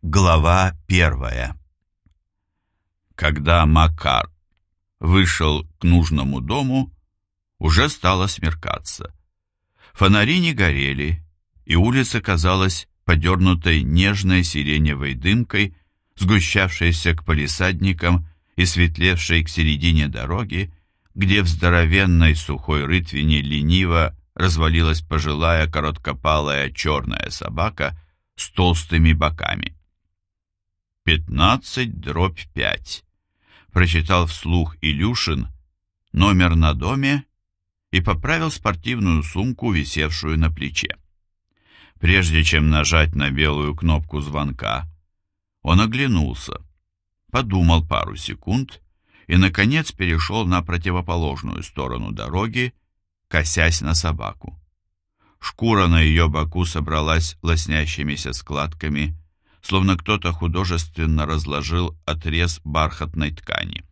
Глава 1. Когда Макар вышел к нужному дому, уже стало смеркаться. Фонари не горели, и улица казалась подернутой нежной сиреневой дымкой, сгущавшейся к палисадникам и светлевшей к середине дороги, где в здоровенной сухой рытвине лениво развалилась пожилая короткопалая черная собака с толстыми боками. 15/5, прочитал вслух Илюшин номер на доме и поправил спортивную сумку, висевшую на плече. Прежде чем нажать на белую кнопку звонка, он оглянулся, подумал пару секунд и, наконец, перешел на противоположную сторону дороги, косясь на собаку. Шкура на ее боку собралась лоснящимися складками, словно кто-то художественно разложил отрез бархатной ткани.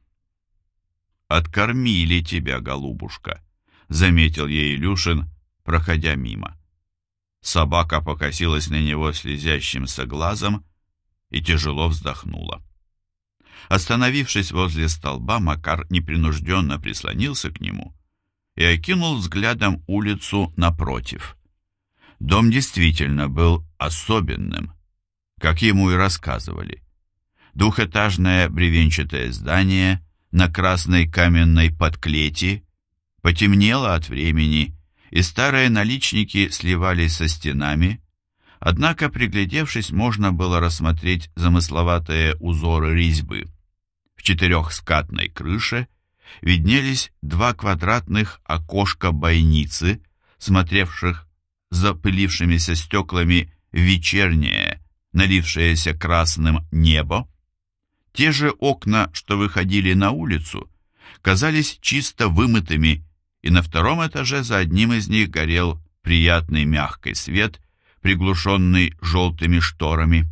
«Откормили тебя, голубушка», — заметил ей Илюшин, проходя мимо. Собака покосилась на него слезящимся глазом и тяжело вздохнула. Остановившись возле столба, Макар непринужденно прислонился к нему и окинул взглядом улицу напротив. Дом действительно был особенным, как ему и рассказывали. Двухэтажное бревенчатое здание на красной каменной подклети потемнело от времени, и старые наличники сливались со стенами, однако, приглядевшись, можно было рассмотреть замысловатые узоры резьбы. В четырехскатной крыше виднелись два квадратных окошка-бойницы, смотревших запылившимися стеклами в вечернее, налившееся красным небо. Те же окна, что выходили на улицу, казались чисто вымытыми, и на втором этаже за одним из них горел приятный мягкий свет, приглушенный желтыми шторами.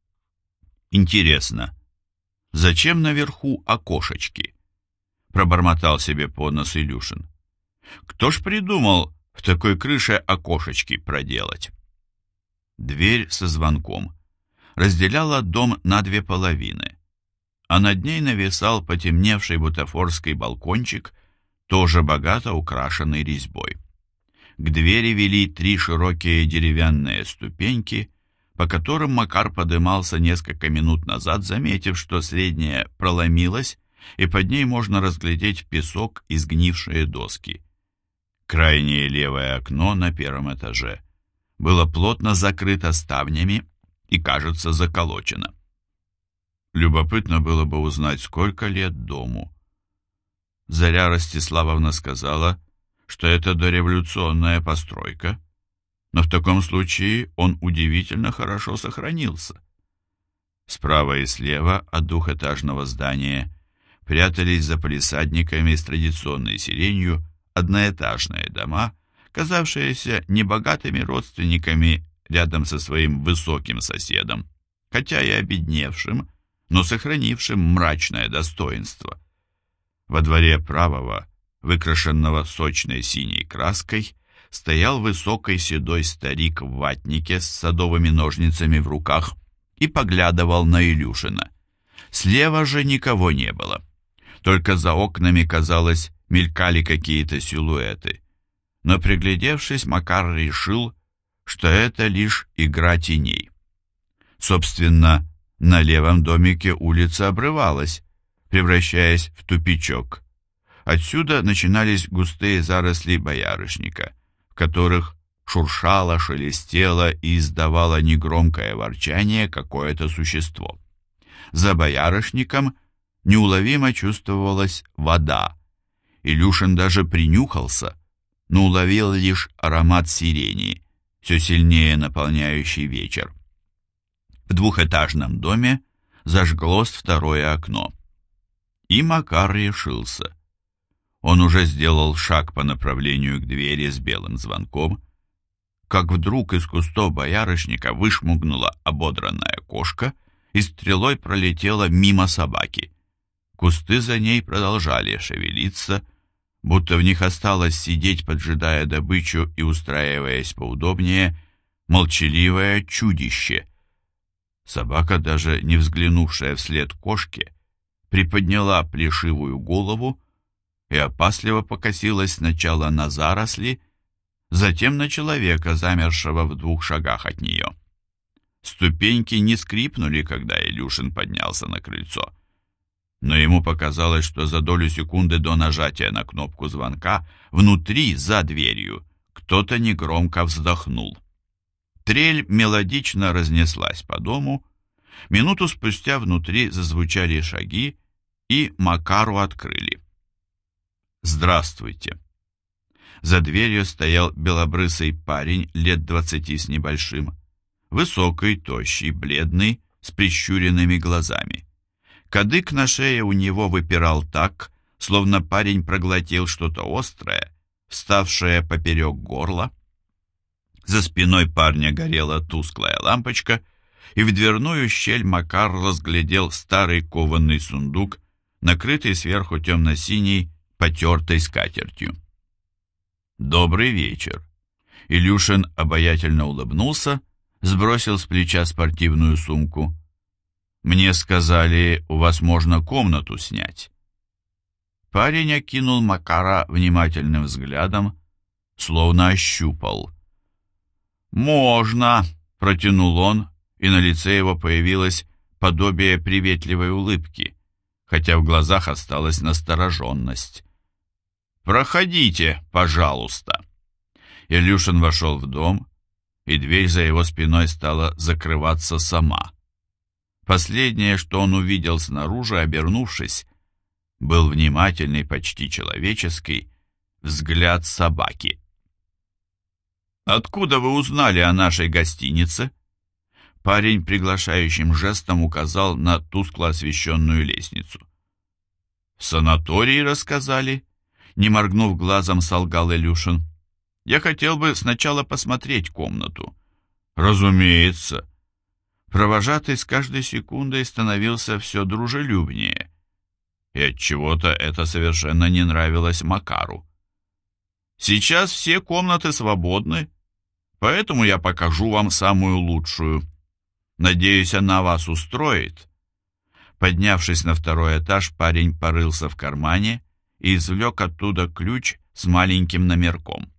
«Интересно, зачем наверху окошечки?» — пробормотал себе под нос Илюшин. «Кто ж придумал в такой крыше окошечки проделать?» Дверь со звонком разделяла дом на две половины, а над ней нависал потемневший бутафорский балкончик, тоже богато украшенный резьбой. К двери вели три широкие деревянные ступеньки, по которым Макар подымался несколько минут назад, заметив, что средняя проломилась, и под ней можно разглядеть песок и сгнившие доски. Крайнее левое окно на первом этаже было плотно закрыто ставнями и, кажется, заколочено. Любопытно было бы узнать, сколько лет дому. Заря Ростиславовна сказала, что это дореволюционная постройка, но в таком случае он удивительно хорошо сохранился. Справа и слева от двухэтажного здания прятались за палисадниками с традиционной сиренью одноэтажные дома, казавшиеся небогатыми родственниками рядом со своим высоким соседом, хотя и обедневшим, но сохранившим мрачное достоинство. Во дворе правого, выкрашенного сочной синей краской, стоял высокий седой старик в ватнике с садовыми ножницами в руках и поглядывал на Илюшина. Слева же никого не было. Только за окнами, казалось, мелькали какие-то силуэты. Но, приглядевшись, Макар решил, что это лишь игра теней. Собственно, на левом домике улица обрывалась, превращаясь в тупичок. Отсюда начинались густые заросли боярышника, в которых шуршало, шелестело и издавало негромкое ворчание какое-то существо. За боярышником неуловимо чувствовалась вода. Илюшин даже принюхался, но уловил лишь аромат сирени, все сильнее наполняющий вечер. В двухэтажном доме зажглось второе окно. И Макар решился. Он уже сделал шаг по направлению к двери с белым звонком, как вдруг из кустов боярышника вышмугнула ободранная кошка и стрелой пролетела мимо собаки. Кусты за ней продолжали шевелиться, будто в них осталось сидеть, поджидая добычу и устраиваясь поудобнее, молчаливое чудище. Собака, даже не взглянувшая вслед кошке, приподняла плешивую голову и опасливо покосилась сначала на заросли, затем на человека, замершего в 2 шагах от нее. Ступеньки не скрипнули, когда Илюшин поднялся на крыльцо, но ему показалось, что за долю секунды до нажатия на кнопку звонка внутри, за дверью, кто-то негромко вздохнул. Трель мелодично разнеслась по дому, минуту спустя внутри зазвучали шаги, и Макару открыли. «Здравствуйте!» За дверью стоял белобрысый парень лет 20 с небольшим, высокий, тощий, бледный, с прищуренными глазами. Кадык на шее у него выпирал так, словно парень проглотил что-то острое, вставшее поперек горла. За спиной парня горела тусклая лампочка, и в дверную щель Макар разглядел старый кованный сундук, накрытый сверху темно-синей потертой скатертью. «Добрый вечер!» Илюшин обаятельно улыбнулся, сбросил с плеча спортивную сумку. «Мне сказали, у вас можно комнату снять». Парень окинул Макара внимательным взглядом, словно ощупал. «Можно!» — протянул он, и на лице его появилось подобие приветливой улыбки, хотя в глазах осталась настороженность. «Проходите, пожалуйста». Илюшин вошел в дом, и дверь за его спиной стала закрываться сама. Последнее, что он увидел снаружи, обернувшись, был внимательный, почти человеческий взгляд собаки. «Откуда вы узнали о нашей гостинице?» Парень приглашающим жестом указал на тускло освещенную лестницу. «В санатории рассказали?» Не моргнув глазом, солгал Илюшин. «Я хотел бы сначала посмотреть комнату». «Разумеется». Провожатый с каждой секундой становился все дружелюбнее, и отчего-то это совершенно не нравилось Макару. «Сейчас все комнаты свободны, поэтому я покажу вам самую лучшую. Надеюсь, она вас устроит». Поднявшись на 2-й этаж, парень порылся в кармане и извлек оттуда ключ с маленьким номерком.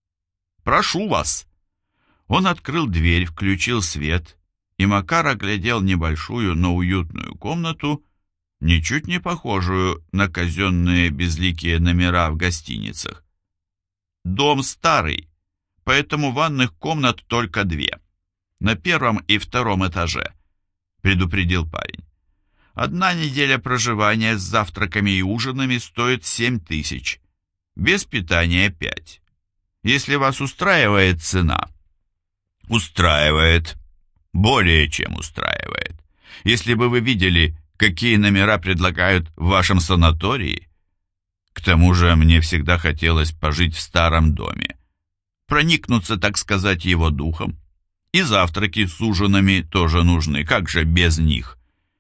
«Прошу вас!» Он открыл дверь, включил свет, и Макар оглядел небольшую, но уютную комнату, ничуть не похожую на казенные безликие номера в гостиницах. «Дом старый, поэтому ванных комнат только 2. На 1-м и 2-м этаже», — предупредил парень. «1 неделя проживания с завтраками и ужинами стоит 7000, без питания 5. Если вас устраивает цена...» «Устраивает. Более чем устраивает. Если бы вы видели, какие номера предлагают в вашем санатории. К тому же мне всегда хотелось пожить в старом доме, проникнуться, так сказать, его духом. И завтраки с ужинами тоже нужны, как же без них?»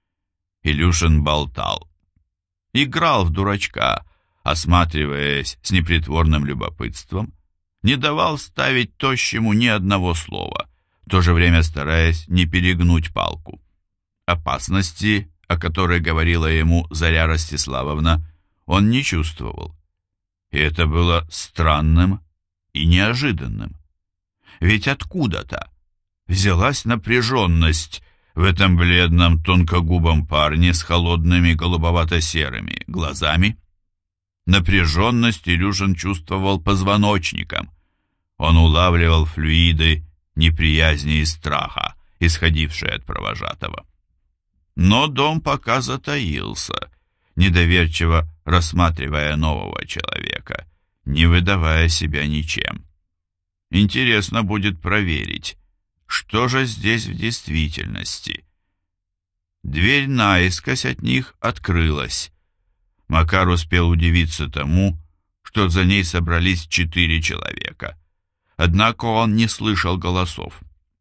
Илюшин болтал. Играл в дурачка, осматриваясь с непритворным любопытством, не давал вставить тощему ни одного слова, в то же время стараясь не перегнуть палку. Опасности, о которой говорила ему Заря Ростиславовна, он не чувствовал. И это было странным и неожиданным. Ведь откуда-то взялась напряженность в этом бледном тонкогубом парне с холодными голубовато-серыми глазами. Напряженность Илюшин чувствовал позвоночником. Он улавливал флюиды неприязни и страха, исходившие от провожатого. Но дом пока затаился, недоверчиво рассматривая нового человека, не выдавая себя ничем. Интересно будет проверить, что же здесь в действительности. Дверь наискось от них открылась. Макар успел удивиться тому, что за ней собрались 4 человека. Однако он не слышал голосов.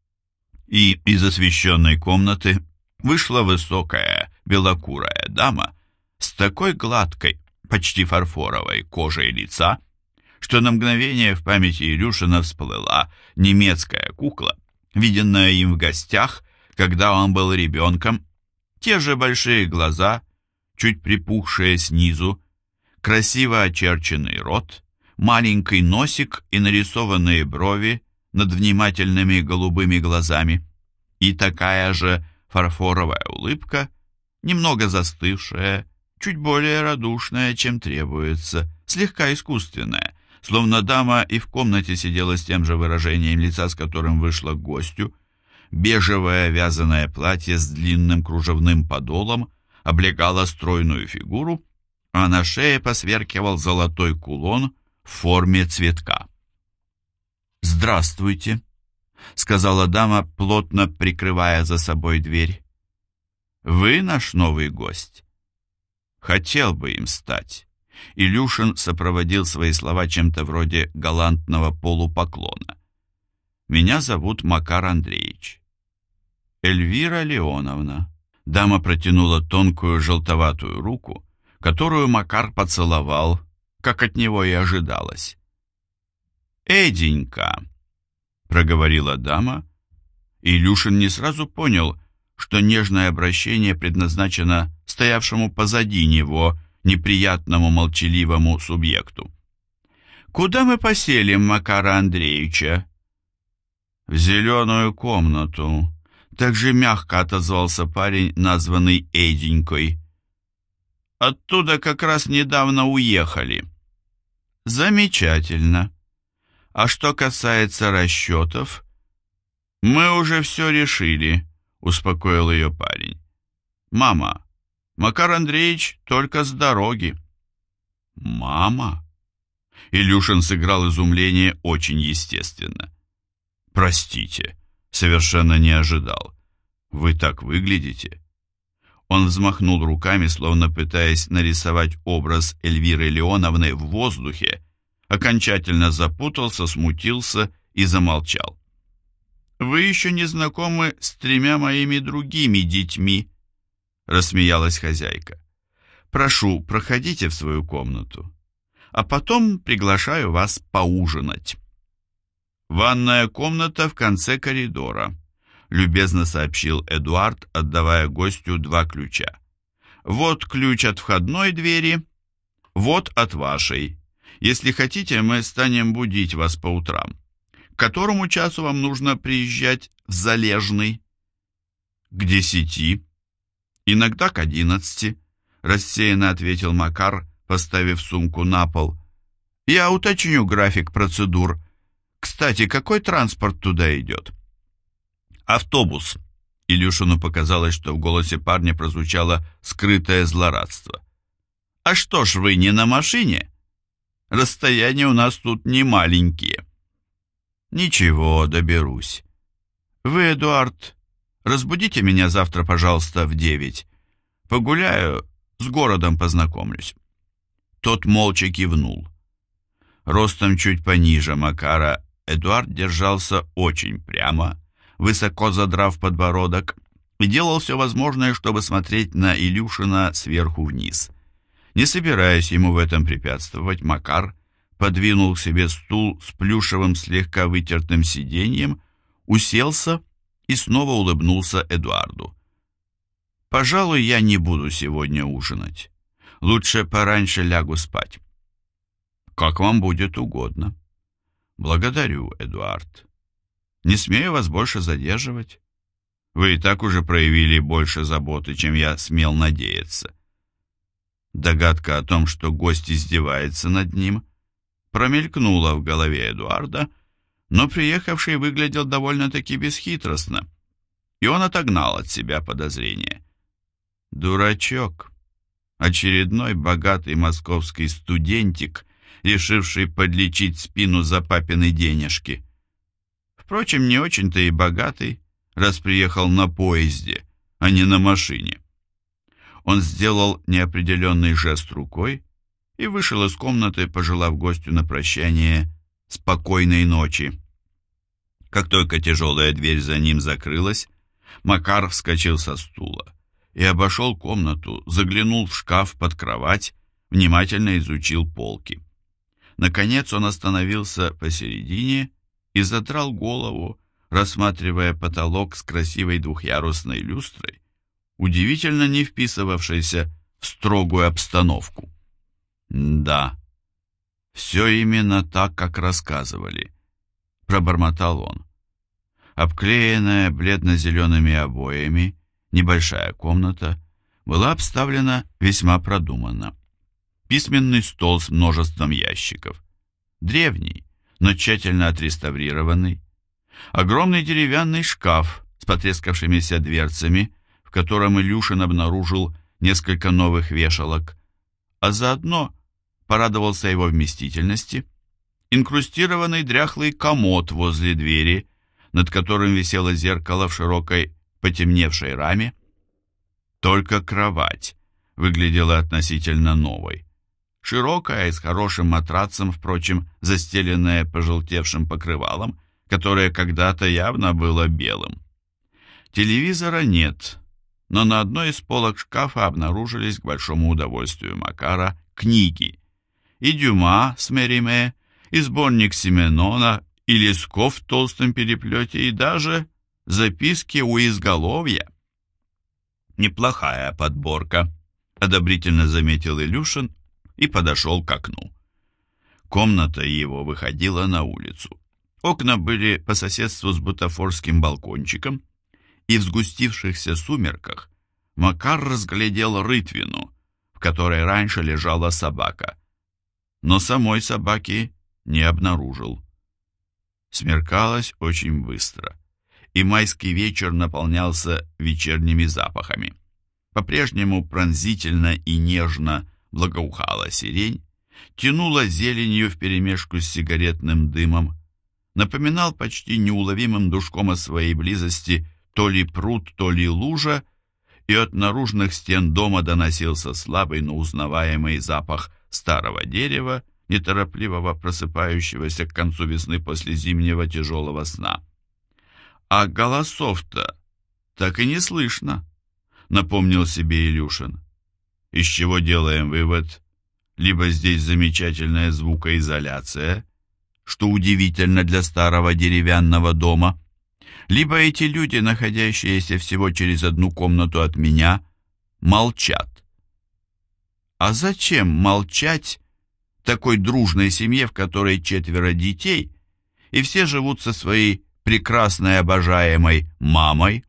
И из освещенной комнаты вышла высокая белокурая дама с такой гладкой, почти фарфоровой кожей лица, что на мгновение в памяти Илюшина всплыла немецкая кукла, виденная им в гостях, Когда он был ребенком, те же большие глаза, чуть припухшие снизу, красиво очерченный рот, маленький носик и нарисованные брови над внимательными голубыми глазами, и такая же фарфоровая улыбка, немного застывшая, чуть более радушная, чем требуется, слегка искусственная, словно дама и в комнате сидела с тем же выражением лица, с которым вышла к гостю. Бежевое вязаное платье с длинным кружевным подолом облегало стройную фигуру, а на шее посверкивал золотой кулон в форме цветка. «Здравствуйте», — сказала дама, плотно прикрывая за собой дверь. «Вы наш новый гость?» «Хотел бы им стать». Илюшин сопроводил свои слова чем-то вроде галантного полупоклона. «Меня зовут Макар Андреевич». «Эльвира Леоновна». Дама протянула тонкую желтоватую руку, которую Макар поцеловал, как от него и ожидалось. «Эденька», — проговорила дама, и Илюшин не сразу понял, что нежное обращение предназначено стоявшему позади него неприятному молчаливому субъекту. «Куда мы поселим Макара Андреевича?» «В зеленую комнату», — так же мягко отозвался парень, названный Эденькой. «Оттуда как раз недавно уехали». «Замечательно. А что касается расчетов, мы уже все решили», — успокоил ее парень. «Мама, Макар Андреевич только с дороги». «Мама?» Илюшин сыграл изумление очень естественно. «Простите, совершенно не ожидал. Вы так выглядите». Он взмахнул руками, словно пытаясь нарисовать образ Эльвиры Леоновны в воздухе, окончательно запутался, смутился и замолчал. «Вы еще не знакомы с 3 моими другими детьми», — рассмеялась хозяйка. «Прошу, проходите в свою комнату, а потом приглашаю вас поужинать». «Ванная комната в конце коридора», — любезно сообщил Эдуард, отдавая гостю 2 ключа. «Вот ключ от входной двери, вот от вашей. Если хотите, мы станем будить вас по утрам. К которому часу вам нужно приезжать в Залежный?» «К 10, иногда к 11», — рассеянно ответил Макар, поставив сумку на пол. «Я уточню график процедур. Кстати, какой транспорт туда идет?» «Автобус». Илюшину показалось, что в голосе парня прозвучало скрытое злорадство. «А что ж вы не на машине? Расстояния у нас тут не маленькие». «Ничего, доберусь. Вы, Эдуард, разбудите меня завтра, пожалуйста, в 9. Погуляю, с городом познакомлюсь». Тот молча кивнул. Ростом чуть пониже Макара, Эдуард держался очень прямо, высоко задрав подбородок, и делал все возможное, чтобы смотреть на Илюшина сверху вниз. Не собираясь ему в этом препятствовать, Макар подвинул к себе стул с плюшевым слегка вытертым сиденьем, уселся и снова улыбнулся Эдуарду. «Пожалуй, я не буду сегодня ужинать. Лучше пораньше лягу спать». «Как вам будет угодно». «Благодарю, Эдуард. Не смею вас больше задерживать. Вы и так уже проявили больше заботы, чем я смел надеяться». Догадка о том, что гость издевается над ним, промелькнула в голове Эдуарда, но приехавший выглядел довольно-таки бесхитростно, и он отогнал от себя подозрения. Дурачок, очередной богатый московский студентик, решивший подлечить спину за папины денежки. Впрочем, не очень-то и богатый, раз приехал на поезде, а не на машине. Он сделал неопределенный жест рукой и вышел из комнаты, пожелав гостю на прощание спокойной ночи. Как только тяжелая дверь за ним закрылась, Макар вскочил со стула и обошел комнату, заглянул в шкаф под кровать, внимательно изучил полки. Наконец он остановился посередине и задрал голову, рассматривая потолок с красивой двухъярусной люстрой, удивительно не вписывавшейся в строгую обстановку. «Да, все именно так, как рассказывали», — пробормотал он. Обклеенная бледно-зелеными обоями небольшая комната была обставлена весьма продуманно. Письменный стол с множеством ящиков, древний, но тщательно отреставрированный, огромный деревянный шкаф с потрескавшимися дверцами, в котором Илюшин обнаружил несколько новых вешалок, а заодно порадовался его вместительности, инкрустированный дряхлый комод возле двери, над которым висело зеркало в широкой потемневшей раме. Только кровать выглядела относительно новой. Широкая и с хорошим матрацем, впрочем, застеленная пожелтевшим покрывалом, которое когда-то явно было белым. Телевизора нет, но на одной из полок шкафа обнаружились, к большому удовольствию Макара, книги. И Дюма с Мериме, и сборник Сименона, и Лесков в толстом переплете, и даже записки у изголовья. «Неплохая подборка», — одобрительно заметил Илюшин и подошел к окну. Комната его выходила на улицу. Окна были по соседству с бутафорским балкончиком, и в сгустившихся сумерках Макар разглядел рытвину, в которой раньше лежала собака, но самой собаки не обнаружил. Смеркалось очень быстро, и майский вечер наполнялся вечерними запахами. По-прежнему пронзительно и нежно благоухала сирень, тянула зеленью вперемешку с сигаретным дымом, напоминал почти неуловимым душком о своей близости то ли пруд, то ли лужа, и от наружных стен дома доносился слабый, но узнаваемый запах старого дерева, неторопливого просыпающегося к концу весны после зимнего тяжелого сна. «А голосов-то так и не слышно», — напомнил себе Илюшин. «Из чего делаем вывод? Либо здесь замечательная звукоизоляция, что удивительно для старого деревянного дома, либо эти люди, находящиеся всего через одну комнату от меня, молчат. А зачем молчать такой дружной семье, в которой 4 детей, и все живут со своей прекрасной обожаемой мамой?»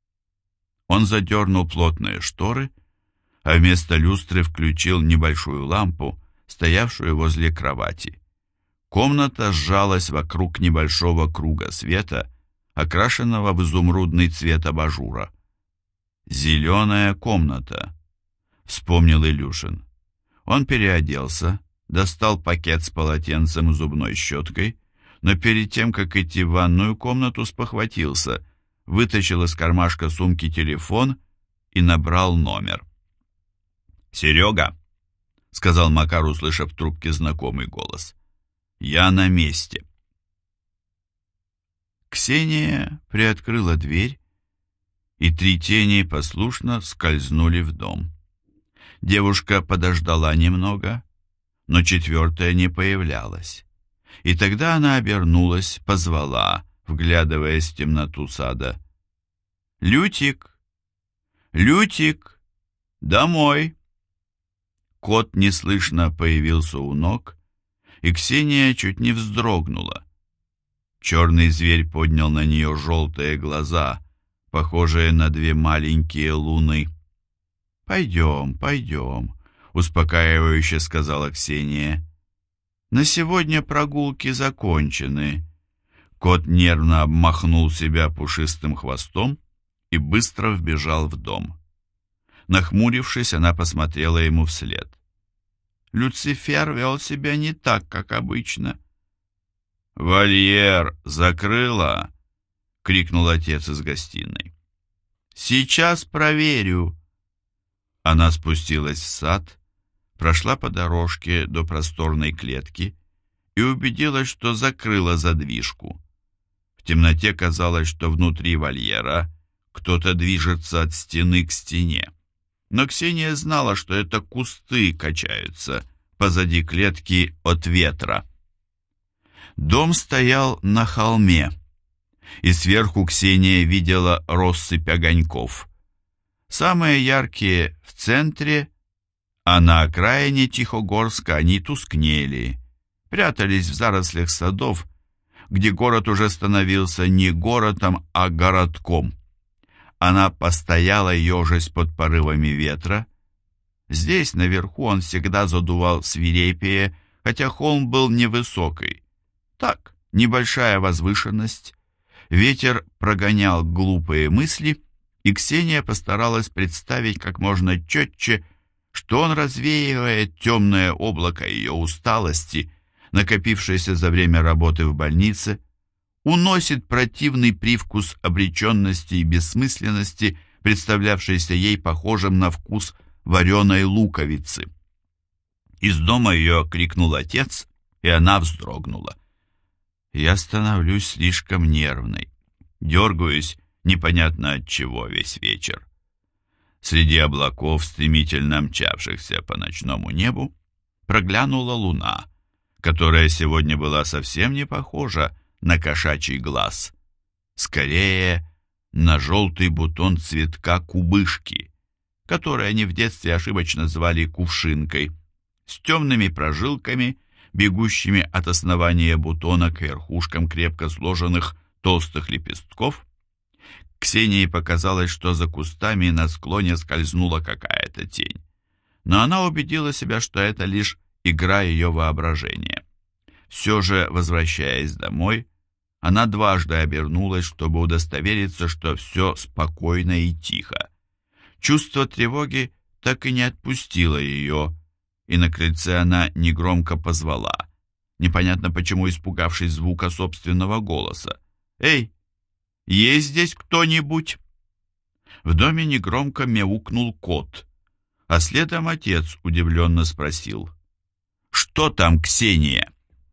Он задернул плотные шторы, а вместо люстры включил небольшую лампу, стоявшую возле кровати. Комната сжалась вокруг небольшого круга света, окрашенного в изумрудный цвет абажура. «Зеленая комната», — вспомнил Илюшин. Он переоделся, достал пакет с полотенцем и зубной щеткой, но перед тем, как идти в ванную комнату, спохватился, вытащил из кармашка сумки телефон и набрал номер. «Серега», — сказал Макар, услышав в трубке знакомый голос, — «я на месте». Ксения приоткрыла дверь, и 3 тени послушно скользнули в дом. Девушка подождала немного, но 4-я не появлялась. И тогда она обернулась, позвала, вглядываясь в темноту сада. «Лютик! Лютик! Домой!» Кот неслышно появился у ног, и Ксения чуть не вздрогнула. Черный зверь поднял на нее желтые глаза, похожие на 2 маленькие луны. «Пойдем, пойдем», — успокаивающе сказала Ксения. «На сегодня прогулки закончены». Кот нервно обмахнул себя пушистым хвостом и быстро вбежал в дом. Нахмурившись, она посмотрела ему вслед. Люцифер вел себя не так, как обычно. «Вольер закрыла?» — крикнул отец из гостиной. «Сейчас проверю». Она спустилась в сад, прошла по дорожке до просторной клетки и убедилась, что закрыла задвижку. В темноте казалось, что внутри вольера кто-то движется от стены к стене. Но Ксения знала, что это кусты качаются позади клетки от ветра. Дом стоял на холме. и сверху Ксения видела россыпь огоньков. Самые яркие в центре, а на окраине Тихогорска они тускнели, прятались в зарослях садов, где город уже становился не городом, а городком. Она постояла, ежась под порывами ветра. Здесь, наверху, он всегда задувал свирепее, хотя холм был невысокий. Так, небольшая возвышенность. Ветер прогонял глупые мысли, и Ксения постаралась представить как можно четче, что он развеивает темное облако ее усталости, накопившееся за время работы в больнице, уносит противный привкус обреченности и бессмысленности, представлявшийся ей похожим на вкус вареной луковицы. Из дома ее окликнул отец, и она вздрогнула. «Я становлюсь слишком нервной, дергаюсь непонятно от чего весь вечер». Среди облаков, стремительно мчавшихся по ночному небу, проглянула луна, которая сегодня была совсем не похожа на кошачий глаз, скорее на желтый бутон цветка кубышки, который они в детстве ошибочно звали кувшинкой, с темными прожилками, бегущими от основания бутона к верхушкам крепко сложенных толстых лепестков. Ксении показалось, что за кустами на склоне скользнула какая-то тень, но она убедила себя, что это лишь игра ее воображения. Все же, возвращаясь домой, она дважды обернулась, чтобы удостовериться, что все спокойно и тихо. Чувство тревоги так и не отпустило ее, и на крыльце она негромко позвала, непонятно почему испугавшись звука собственного голоса. «Эй, есть здесь кто-нибудь?» В доме негромко мяукнул кот, а следом отец удивленно спросил: «Что там, Ксения?»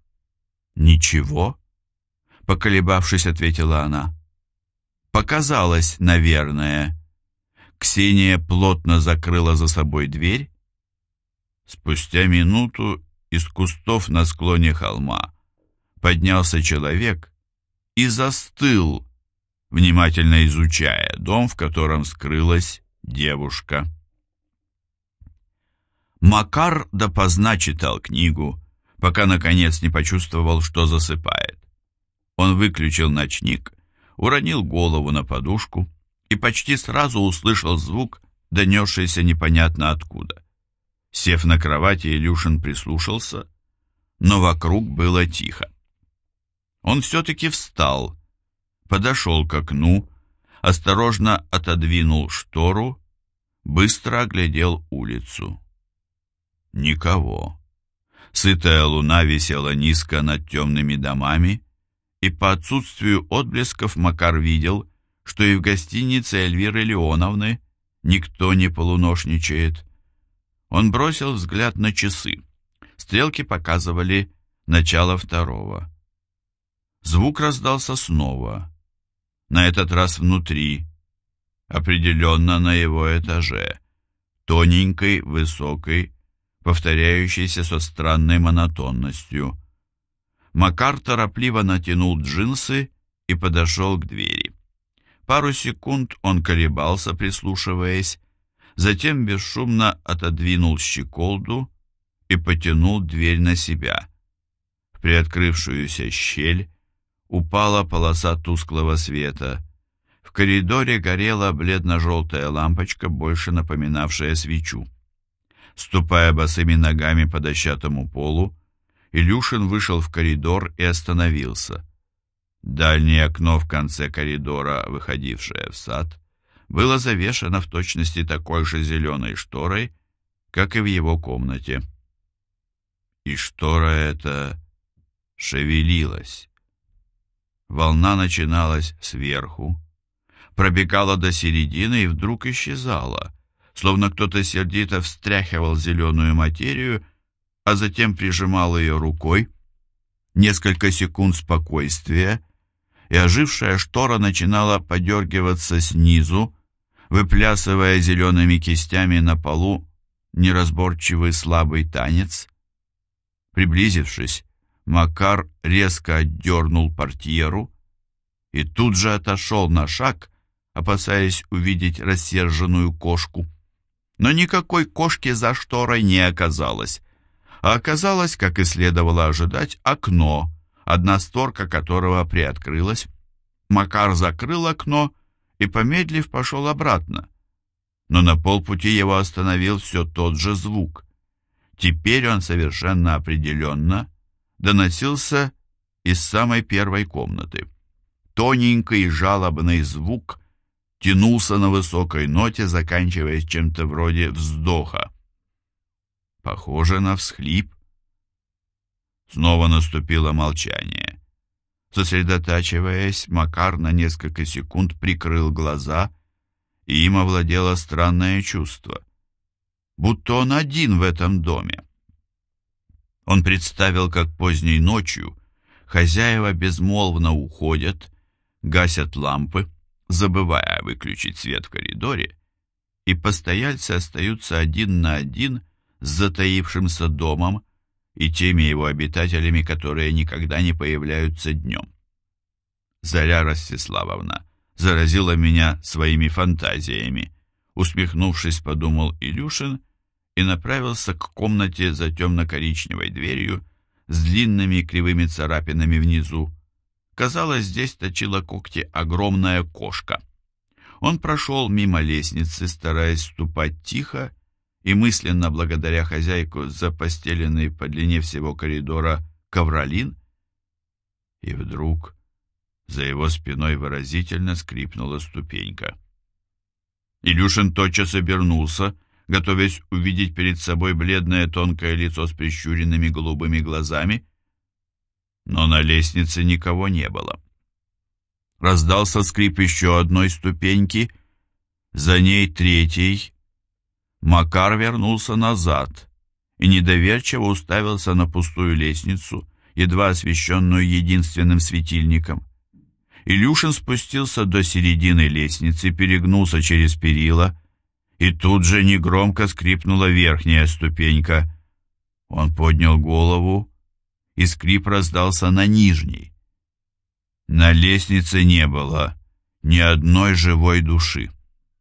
«Ничего», — поколебавшись, ответила она. «Показалось, наверное». Ксения плотно закрыла за собой дверь. Спустя минуту из кустов на склоне холма поднялся человек и застыл, внимательно изучая дом, в котором скрылась девушка. Макар допоздна читал книгу, пока наконец не почувствовал, что засыпает. Он выключил ночник, уронил голову на подушку и почти сразу услышал звук, донесшийся непонятно откуда. Сев на кровати, Илюшин прислушался, но вокруг было тихо. Он все-таки встал, подошел к окну, осторожно отодвинул штору, быстро оглядел улицу. Никого. Сытая луна висела низко над темными домами, и по отсутствию отблесков Макар видел, что и в гостинице Эльвиры Леоновны никто не полуношничает. Он бросил взгляд на часы. Стрелки показывали начало второго. Звук раздался снова. На этот раз внутри, определенно на его этаже, тоненькой, высокой, повторяющейся со странной монотонностью. Макар торопливо натянул джинсы и подошел к двери. Пару секунд он колебался, прислушиваясь, затем бесшумно отодвинул щеколду и потянул дверь на себя. В приоткрывшуюся щель упала полоса тусклого света. В коридоре горела бледно-желтая лампочка, больше напоминавшая свечу. Ступая босыми ногами по дощатому полу, Илюшин вышел в коридор и остановился. Дальнее окно в конце коридора, выходившее в сад, было завешено в точности такой же зеленой шторой, как и в его комнате. И штора эта шевелилась. Волна начиналась сверху, пробегала до середины и вдруг исчезала, словно кто-то сердито встряхивал зеленую материю, а затем прижимал ее рукой. Несколько секунд спокойствия, и ожившая штора начинала подергиваться снизу, выплясывая зелеными кистями на полу неразборчивый слабый танец. Приблизившись, Макар резко отдернул портьеру, и тут же отошел на шаг, опасаясь увидеть рассерженную кошку. Но никакой кошки за шторой не оказалось, а оказалось, как и следовало ожидать, окно, одна створка которого приоткрылась. Макар закрыл окно и, помедлив, пошел обратно. Но на полпути его остановил все тот же звук. Теперь он совершенно определенно доносился из самой первой комнаты. Тоненький жалобный звук тянулся на высокой ноте, заканчиваясь чем-то вроде вздоха. Похоже на всхлип. Снова наступило молчание. Сосредотачиваясь, Макар на несколько секунд прикрыл глаза, и им овладело странное чувство, будто он один в этом доме. Он представил, как поздней ночью хозяева безмолвно уходят, гасят лампы, забывая выключить свет в коридоре, и постояльцы остаются один на один с затаившимся домом и теми его обитателями, которые никогда не появляются днем. Заря Ростиславовна заразила меня своими фантазиями, усмехнувшись, подумал Илюшин и направился к комнате за темно-коричневой дверью с длинными кривыми царапинами внизу. Казалось, здесь точила когти огромная кошка. Он прошел мимо лестницы, стараясь ступать тихо, и мысленно благодаря хозяйку за постеленный по длине всего коридора ковролин, и вдруг за его спиной выразительно скрипнула ступенька. Илюшин тотчас обернулся, готовясь увидеть перед собой бледное тонкое лицо с прищуренными голубыми глазами, но на лестнице никого не было. Раздался скрип еще одной ступеньки, за ней третьей. Макар вернулся назад и недоверчиво уставился на пустую лестницу, едва освещенную единственным светильником. Илюшин спустился до середины лестницы, перегнулся через перила, и тут же негромко скрипнула верхняя ступенька. Он поднял голову, и скрип раздался на нижней. На лестнице не было ни одной живой души.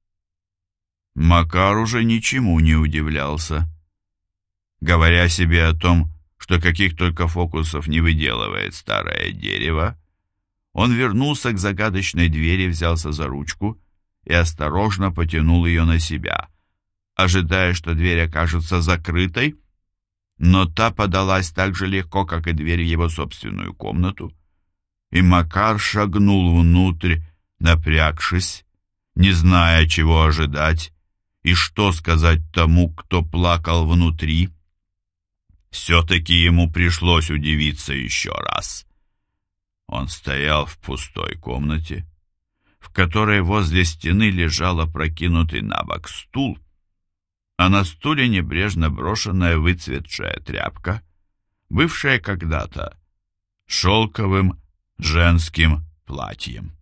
Макар уже ничему не удивлялся. Говоря себе о том, что каких только фокусов не выделывает старое дерево, он вернулся к загадочной двери, взялся за ручку и осторожно потянул ее на себя, ожидая, что дверь окажется закрытой, но та подалась так же легко, как и дверь в его собственную комнату, и Макар шагнул внутрь, напрягшись, не зная, чего ожидать и что сказать тому, кто плакал внутри. Все-таки ему пришлось удивиться еще раз. Он стоял в пустой комнате, в которой возле стены лежал опрокинутый набок стул, а на стуле небрежно брошенная выцветшая тряпка, бывшая когда-то шелковым женским платьем.